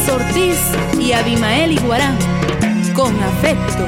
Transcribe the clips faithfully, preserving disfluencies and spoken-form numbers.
Ortiz y Abimael Iguarán, con afecto.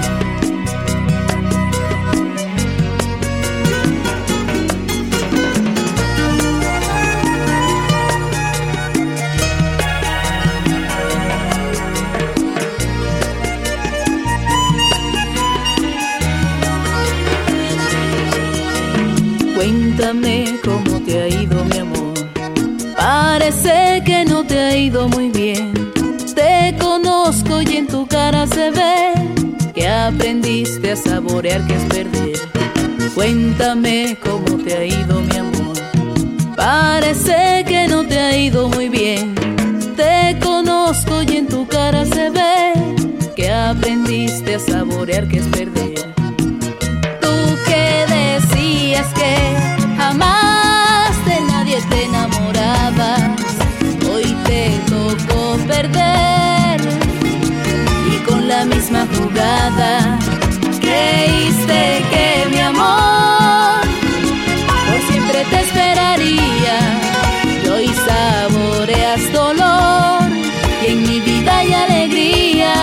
Cuéntame cómo te ha ido, mi amor. Parece que no te ha ido muy bien. Te conozco y en tu cara se ve que aprendiste a saborear que es perder. Cuéntame cómo te ha ido, mi amor. Parece que no te ha ido muy bien. Te conozco y en tu cara se ve que aprendiste a saborear que es perder. Tú que decías que jamás de nadie te enamorabas, hoy te tocó perder. Y con la misma jugada creíste que mi amor por siempre te esperaría. Y hoy saboreas dolor y en mi vida hay alegría.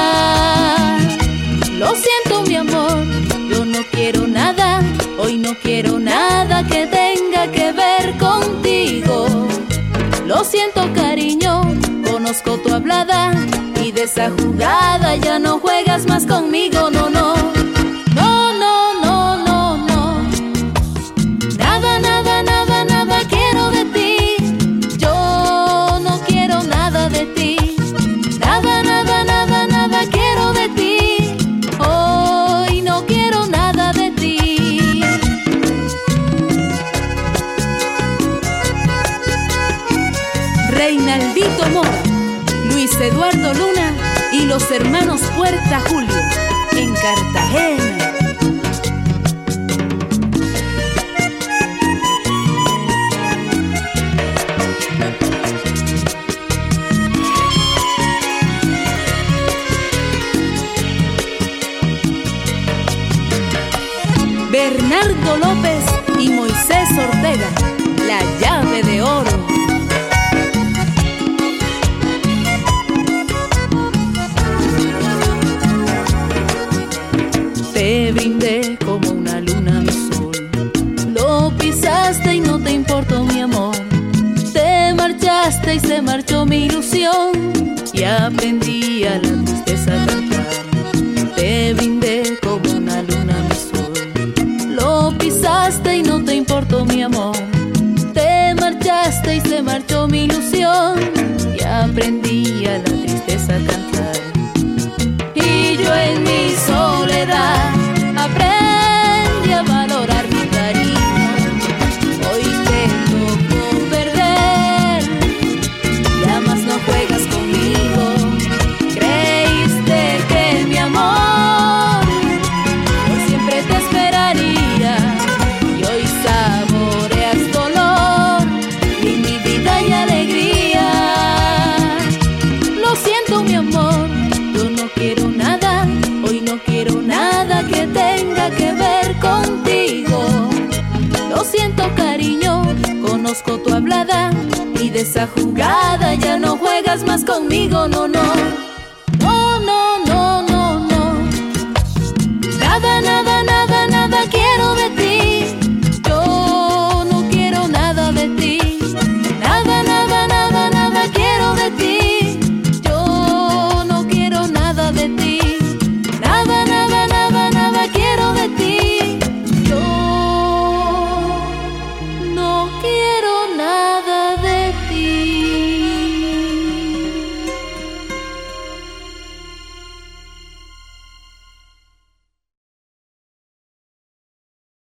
Lo siento, mi amor, yo no quiero nada, hoy no quiero nada que tenga que ver contigo. Lo siento, cariño, conozco tu hablada y de esa jugada ya no juegas más conmigo, no, no. No, no, no, no, no. Nada, nada, nada, nada quiero de ti. Yo no quiero nada de ti. Nada, nada, nada, nada quiero de ti. Hoy no quiero nada de ti. Reinaldito Mora, Luis Eduardo Luna y los hermanos Puerta Julio, en Cartagena. Bernardo López y Moisés Ortega, La Llave de Oro. Te brindé como una luna mi sol, lo pisaste y no te importó mi amor. Te marchaste y se marchó mi ilusión y aprendí a la tristeza a cantar. Te brindé como una luna mi sol, lo pisaste y no te importó mi amor. Te marchaste y se marchó mi ilusión y aprendí a la tristeza a cantar. Y yo en mi soledad aprendí a valorar mi cariño. Hoy te tocó perder, ya más no juegas conmigo. Creíste que mi amor por siempre te esperaría. Y hoy saboreas dolor y en mi vida hay alegría. Lo siento, mi amor, yo no quiero nada, hoy no quiero nada que tenga que ver contigo. Lo siento, cariño, conozco tu hablada y de esa jugada ya no juegas más conmigo, no, no.